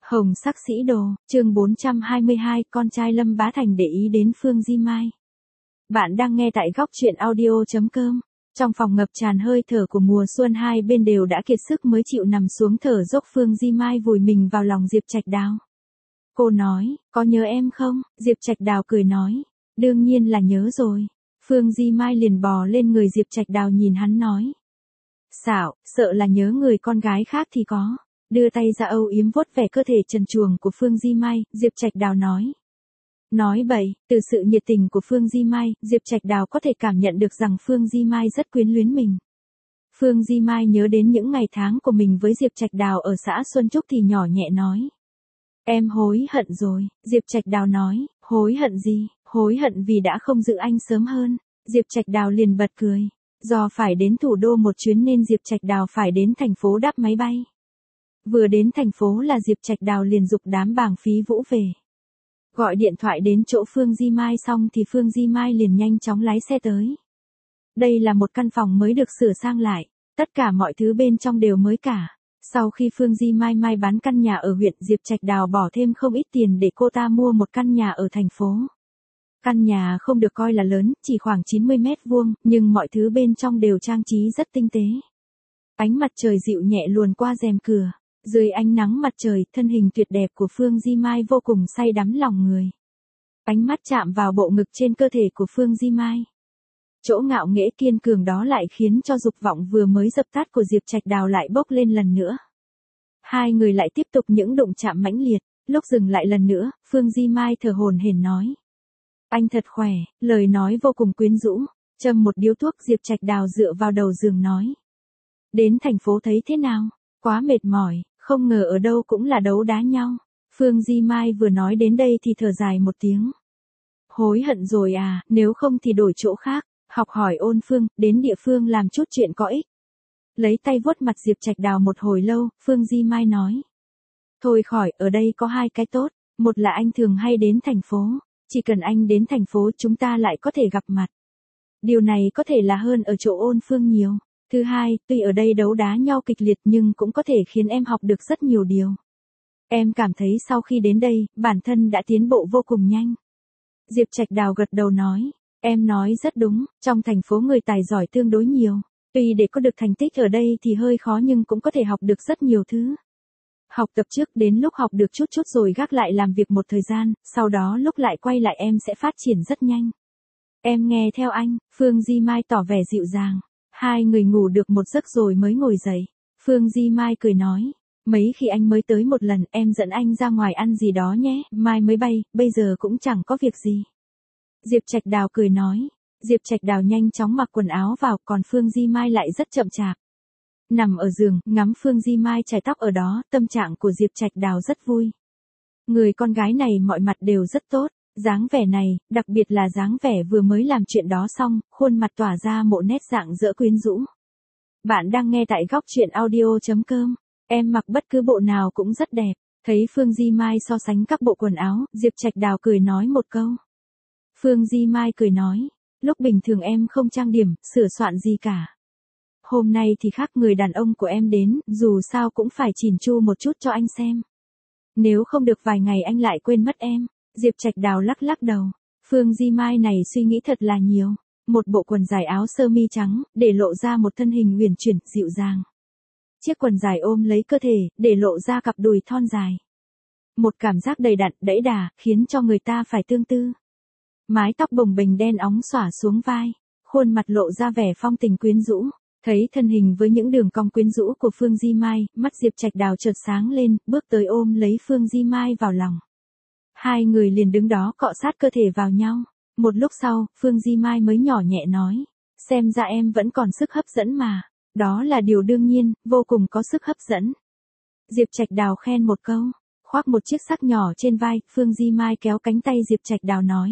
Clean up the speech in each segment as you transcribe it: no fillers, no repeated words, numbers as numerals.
Hồng sắc sĩ đồ, chương 422, con trai Lâm Bá Thành để ý đến Phương Di Mai. Bạn đang nghe tại góc truyện audio.com. Trong phòng ngập tràn hơi thở của mùa xuân, hai bên đều đã kiệt sức mới chịu nằm xuống thở dốc. Phương Di Mai vùi mình vào lòng Diệp Trạch Đào. Cô nói, có nhớ em không? Diệp Trạch Đào cười nói, đương nhiên là nhớ rồi. Phương Di Mai liền bò lên người Diệp Trạch Đào nhìn hắn nói. Xạo, sợ là nhớ người con gái khác thì có. Đưa tay ra âu yếm vuốt vẻ cơ thể trần truồng của Phương Di Mai, Diệp Trạch Đào nói. Nói bậy, từ sự nhiệt tình của Phương Di Mai, Diệp Trạch Đào có thể cảm nhận được rằng Phương Di Mai rất quyến luyến mình. Phương Di Mai nhớ đến những ngày tháng của mình với Diệp Trạch Đào ở xã Xuân Trúc thì nhỏ nhẹ nói. Em hối hận rồi, Diệp Trạch Đào nói, hối hận gì, hối hận vì đã không giữ anh sớm hơn. Diệp Trạch Đào liền bật cười, do phải đến thủ đô một chuyến nên Diệp Trạch Đào phải đến thành phố đáp máy bay. Vừa đến thành phố là Diệp Trạch Đào liền giục đám bàng phí vũ về. Gọi điện thoại đến chỗ Phương Di Mai xong thì Phương Di Mai liền nhanh chóng lái xe tới. Đây là một căn phòng mới được sửa sang lại, tất cả mọi thứ bên trong đều mới cả. Sau khi Phương Di Mai bán căn nhà ở huyện, Diệp Trạch Đào bỏ thêm không ít tiền để cô ta mua một căn nhà ở thành phố. Căn nhà không được coi là lớn, chỉ khoảng 90 mét vuông, nhưng mọi thứ bên trong đều trang trí rất tinh tế. Ánh mặt trời dịu nhẹ luồn qua rèm cửa. Dưới ánh nắng mặt trời, thân hình tuyệt đẹp của Phương Di Mai vô cùng say đắm lòng người. Ánh mắt chạm vào bộ ngực trên cơ thể của Phương Di Mai. Chỗ ngạo nghễ kiên cường đó lại khiến cho dục vọng vừa mới dập tắt của Diệp Trạch Đào lại bốc lên lần nữa. Hai người lại tiếp tục những đụng chạm mãnh liệt, lúc dừng lại lần nữa, Phương Di Mai thở hổn hển nói. Anh thật khỏe, lời nói vô cùng quyến rũ, châm một điếu thuốc. Diệp Trạch Đào dựa vào đầu giường nói. Đến thành phố thấy thế nào? Quá mệt mỏi. Không ngờ ở đâu cũng là đấu đá nhau. Phương Di Mai vừa nói đến đây thì thở dài một tiếng. Hối hận rồi à, nếu không thì đổi chỗ khác, học hỏi ôn phương, đến địa phương làm chút chuyện có ích. Lấy tay vuốt mặt Diệp Trạch Đào một hồi lâu, Phương Di Mai nói. Thôi khỏi, ở đây có hai cái tốt, một là anh thường hay đến thành phố, chỉ cần anh đến thành phố chúng ta lại có thể gặp mặt. Điều này có thể là hơn ở chỗ ôn phương nhiều. Thứ hai, tuy ở đây đấu đá nhau kịch liệt nhưng cũng có thể khiến em học được rất nhiều điều. Em cảm thấy sau khi đến đây, bản thân đã tiến bộ vô cùng nhanh. Diệp Trạch Đào gật đầu nói, em nói rất đúng, trong thành phố người tài giỏi tương đối nhiều. Tuy để có được thành tích ở đây thì hơi khó nhưng cũng có thể học được rất nhiều thứ. Học tập trước, đến lúc học được chút rồi gác lại làm việc một thời gian, sau đó lúc lại quay lại em sẽ phát triển rất nhanh. Em nghe theo anh, Phương Di Mai tỏ vẻ dịu dàng. Hai người ngủ được một giấc rồi mới ngồi dậy. Phương Di Mai cười nói. Mấy khi anh mới tới một lần em dẫn anh ra ngoài ăn gì đó nhé. Mai mới bay, bây giờ cũng chẳng có việc gì. Diệp Trạch Đào cười nói. Diệp Trạch Đào nhanh chóng mặc quần áo vào, còn Phương Di Mai lại rất chậm chạp. Nằm ở giường, ngắm Phương Di Mai chải tóc ở đó, tâm trạng của Diệp Trạch Đào rất vui. Người con gái này mọi mặt đều rất tốt. Dáng vẻ này, đặc biệt là dáng vẻ vừa mới làm chuyện đó xong, khuôn mặt tỏa ra một nét dạng dỡ quyến rũ. Bạn đang nghe tại góc truyện audio.com. Em mặc bất cứ bộ nào cũng rất đẹp. Thấy Phương Di Mai so sánh các bộ quần áo, Diệp Trạch Đào cười nói một câu. Phương Di Mai cười nói, lúc bình thường em không trang điểm, sửa soạn gì cả. Hôm nay thì khác, người đàn ông của em đến, dù sao cũng phải chỉn chu một chút cho anh xem. Nếu không được vài ngày anh lại quên mất em. Diệp Trạch Đào lắc đầu. Phương Di Mai này suy nghĩ thật là nhiều. Một bộ quần dài áo sơ mi trắng, để lộ ra một thân hình uyển chuyển, dịu dàng. Chiếc quần dài ôm lấy cơ thể, để lộ ra cặp đùi thon dài. Một cảm giác đầy đặn, đẫy đà, khiến cho người ta phải tương tư. Mái tóc bồng bềnh đen óng xõa xuống vai, khuôn mặt lộ ra vẻ phong tình quyến rũ. Thấy thân hình với những đường cong quyến rũ của Phương Di Mai, mắt Diệp Trạch Đào chợt sáng lên, bước tới ôm lấy Phương Di Mai vào lòng. Hai người liền đứng đó cọ sát cơ thể vào nhau. Một lúc sau, Phương Di Mai mới nhỏ nhẹ nói. Xem ra em vẫn còn sức hấp dẫn mà. Đó là điều đương nhiên, vô cùng có sức hấp dẫn. Diệp Trạch Đào khen một câu. Khoác một chiếc xắc nhỏ trên vai, Phương Di Mai kéo cánh tay Diệp Trạch Đào nói.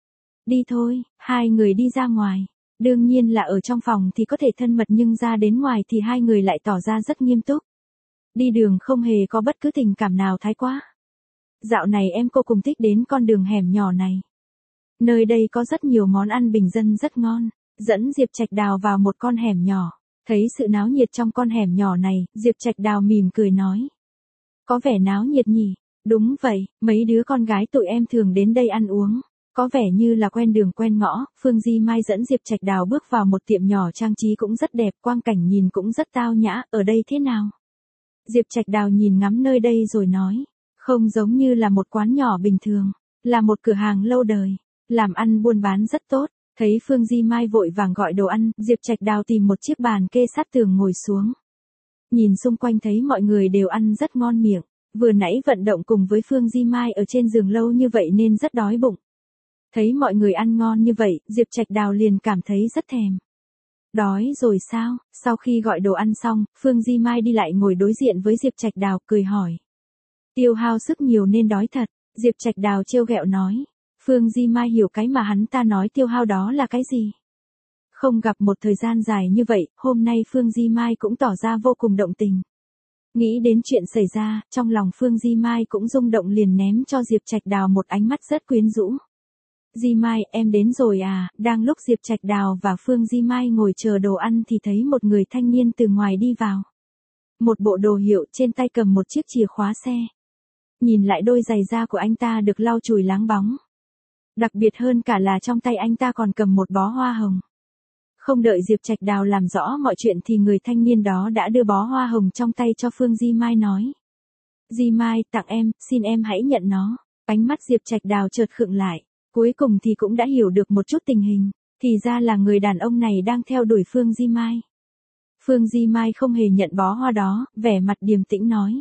Đi thôi, hai người đi ra ngoài. Đương nhiên là ở trong phòng thì có thể thân mật nhưng ra đến ngoài thì hai người lại tỏ ra rất nghiêm túc. Đi đường không hề có bất cứ tình cảm nào thái quá. Dạo này em cô cùng thích đến con đường hẻm nhỏ này. Nơi đây có rất nhiều món ăn bình dân rất ngon. Dẫn Diệp Trạch Đào vào một con hẻm nhỏ. Thấy sự náo nhiệt trong con hẻm nhỏ này, Diệp Trạch Đào mỉm cười nói. Có vẻ náo nhiệt nhỉ, Đúng vậy, mấy đứa con gái tụi em thường đến đây ăn uống. Có vẻ như là quen đường quen ngõ, Phương Di Mai dẫn Diệp Trạch Đào bước vào một tiệm nhỏ trang trí cũng rất đẹp, quang cảnh nhìn cũng rất tao nhã, ở đây thế nào? Diệp Trạch Đào nhìn ngắm nơi đây rồi nói, không giống như là một quán nhỏ bình thường, là một cửa hàng lâu đời, làm ăn buôn bán rất tốt. Thấy Phương Di Mai vội vàng gọi đồ ăn, Diệp Trạch Đào tìm một chiếc bàn kê sát tường ngồi xuống. Nhìn xung quanh thấy mọi người đều ăn rất ngon miệng, vừa nãy vận động cùng với Phương Di Mai ở trên giường lâu như vậy nên rất đói bụng. Thấy mọi người ăn ngon như vậy, Diệp Trạch Đào liền cảm thấy rất thèm. Đói rồi sao? Sau khi gọi đồ ăn xong, Phương Di Mai đi lại ngồi đối diện với Diệp Trạch Đào, cười hỏi. Tiêu hao sức nhiều nên đói thật, Diệp Trạch Đào trêu ghẹo nói. Phương Di Mai hiểu cái mà hắn ta nói tiêu hao đó là cái gì. Không gặp một thời gian dài như vậy, hôm nay Phương Di Mai cũng tỏ ra vô cùng động tình. Nghĩ đến chuyện xảy ra, trong lòng Phương Di Mai cũng rung động liền ném cho Diệp Trạch Đào một ánh mắt rất quyến rũ. Di Mai, em đến rồi à? Đang lúc Diệp Trạch Đào và Phương Di Mai ngồi chờ đồ ăn thì thấy một người thanh niên từ ngoài đi vào. Một bộ đồ hiệu, trên tay cầm một chiếc chìa khóa xe. Nhìn lại đôi giày da của anh ta được lau chùi láng bóng. Đặc biệt hơn cả là trong tay anh ta còn cầm một bó hoa hồng. Không đợi Diệp Trạch Đào làm rõ mọi chuyện thì người thanh niên đó đã đưa bó hoa hồng trong tay cho Phương Di Mai nói. Di Mai, tặng em, xin em hãy nhận nó. Ánh mắt Diệp Trạch Đào chợt khựng lại. Cuối cùng thì cũng đã hiểu được một chút tình hình, thì ra là người đàn ông này đang theo đuổi Phương Di Mai. Phương Di Mai không hề nhận bó hoa đó, vẻ mặt điềm tĩnh nói.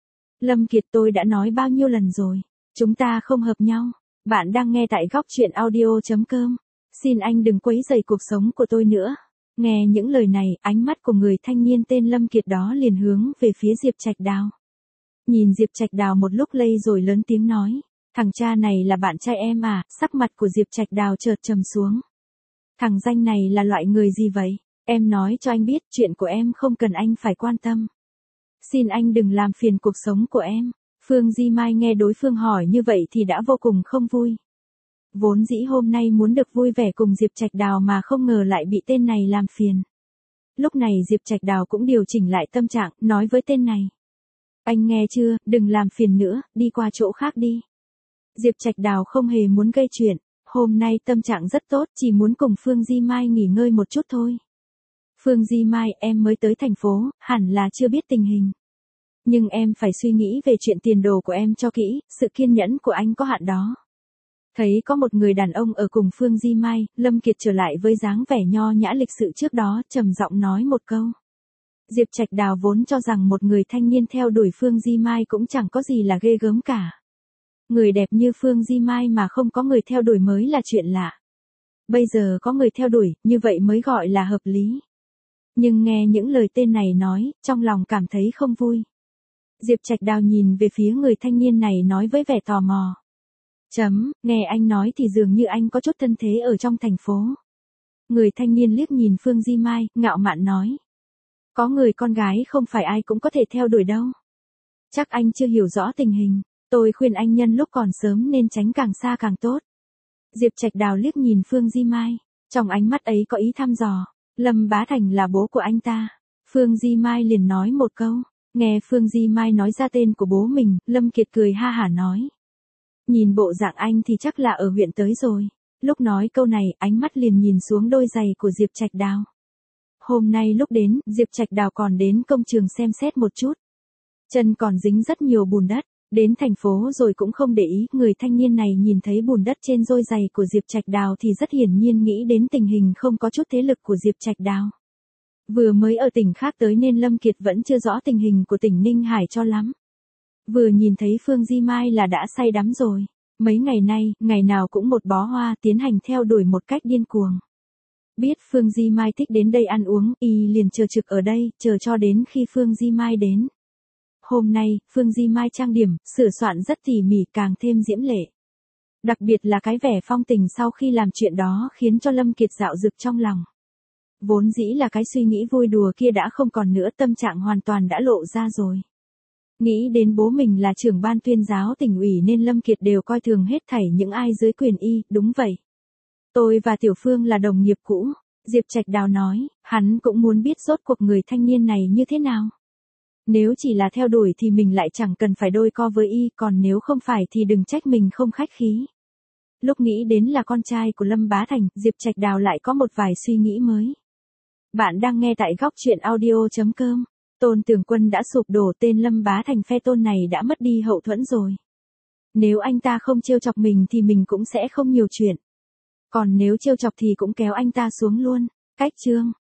Lâm Kiệt, tôi đã nói bao nhiêu lần rồi, chúng ta không hợp nhau. Bạn đang nghe tại góc truyện audio.com. Xin anh đừng quấy rầy cuộc sống của tôi nữa. Nghe những lời này, ánh mắt của người thanh niên tên Lâm Kiệt đó liền hướng về phía Diệp Trạch Đào. Nhìn Diệp Trạch Đào một lúc lây rồi lớn tiếng nói. Thằng cha này là bạn trai em à? Sắc mặt của Diệp Trạch Đào chợt trầm xuống. Thằng danh này là loại người gì vậy? Em nói cho anh biết chuyện của em không cần anh phải quan tâm. Xin anh đừng làm phiền cuộc sống của em. Phương Di Mai nghe đối phương hỏi như vậy thì đã vô cùng không vui. Vốn dĩ hôm nay muốn được vui vẻ cùng Diệp Trạch Đào mà không ngờ lại bị tên này làm phiền. Lúc này Diệp Trạch Đào cũng điều chỉnh lại tâm trạng, nói với tên này. Anh nghe chưa, đừng làm phiền nữa, đi qua chỗ khác đi. Diệp Trạch Đào không hề muốn gây chuyện, hôm nay tâm trạng rất tốt, chỉ muốn cùng Phương Di Mai nghỉ ngơi một chút thôi. Phương Di Mai, em mới tới thành phố, hẳn là chưa biết tình hình. Nhưng em phải suy nghĩ về chuyện tiền đồ của em cho kỹ, sự kiên nhẫn của anh có hạn đó. Thấy có một người đàn ông ở cùng Phương Di Mai, Lâm Kiệt trở lại với dáng vẻ nho nhã lịch sự trước đó, trầm giọng nói một câu. Diệp Trạch Đào vốn cho rằng một người thanh niên theo đuổi Phương Di Mai cũng chẳng có gì là ghê gớm cả. Người đẹp như Phương Di Mai mà không có người theo đuổi mới là chuyện lạ. Bây giờ có người theo đuổi, như vậy mới gọi là hợp lý. Nhưng nghe những lời tên này nói, trong lòng cảm thấy không vui. Diệp Trạch Đào nhìn về phía người thanh niên này nói với vẻ tò mò. Nghe anh nói thì dường như anh có chút thân thế ở trong thành phố. Người thanh niên liếc nhìn Phương Di Mai, ngạo mạn nói. Có người con gái không phải ai cũng có thể theo đuổi đâu. Chắc anh chưa hiểu rõ tình hình. Tôi khuyên anh nhân lúc còn sớm nên tránh càng xa càng tốt. Diệp Trạch Đào liếc nhìn Phương Di Mai, trong ánh mắt ấy có ý thăm dò. Lâm Bá Thành là bố của anh ta. Phương Di Mai liền nói một câu. Nghe Phương Di Mai nói ra tên của bố mình, Lâm Kiệt cười ha hả nói. Nhìn bộ dạng anh thì chắc là ở huyện tới rồi. Lúc nói câu này, ánh mắt liền nhìn xuống đôi giày của Diệp Trạch Đào. Hôm nay lúc đến, Diệp Trạch Đào còn đến công trường xem xét một chút. Chân còn dính rất nhiều bùn đất. Đến thành phố rồi cũng không để ý, người thanh niên này nhìn thấy bùn đất trên đôi giày của Diệp Trạch Đào thì rất hiển nhiên nghĩ đến tình hình không có chút thế lực của Diệp Trạch Đào. Vừa mới ở tỉnh khác tới nên Lâm Kiệt vẫn chưa rõ tình hình của tỉnh Ninh Hải cho lắm. Vừa nhìn thấy Phương Di Mai là đã say đắm rồi. Mấy ngày nay, ngày nào cũng một bó hoa tiến hành theo đuổi một cách điên cuồng. Biết Phương Di Mai thích đến đây ăn uống, y liền chờ trực ở đây, chờ cho đến khi Phương Di Mai đến. Hôm nay, Phương Di Mai trang điểm, sửa soạn rất tỉ mỉ càng thêm diễm lệ. Đặc biệt là cái vẻ phong tình sau khi làm chuyện đó khiến cho Lâm Kiệt dạo dực trong lòng. Vốn dĩ là cái suy nghĩ vui đùa kia đã không còn nữa, tâm trạng hoàn toàn đã lộ ra rồi. Nghĩ đến bố mình là trưởng ban tuyên giáo tỉnh ủy nên Lâm Kiệt đều coi thường hết thảy những ai dưới quyền y, đúng vậy. Tôi và Tiểu Phương là đồng nghiệp cũ, Diệp Trạch Đào nói, hắn cũng muốn biết rốt cuộc người thanh niên này như thế nào. Nếu chỉ là theo đuổi thì mình lại chẳng cần phải đôi co với y, còn nếu không phải thì đừng trách mình không khách khí. Lúc nghĩ đến là con trai của Lâm Bá Thành, Diệp Trạch Đào lại có một vài suy nghĩ mới. Bạn đang nghe tại góc truyện audio.com. Tôn Tưởng Quân đã sụp đổ, tên Lâm Bá Thành phe Tôn này đã mất đi hậu thuẫn rồi. Nếu anh ta không trêu chọc mình thì mình cũng sẽ không nhiều chuyện. Còn nếu trêu chọc thì cũng kéo anh ta xuống luôn. Cách chương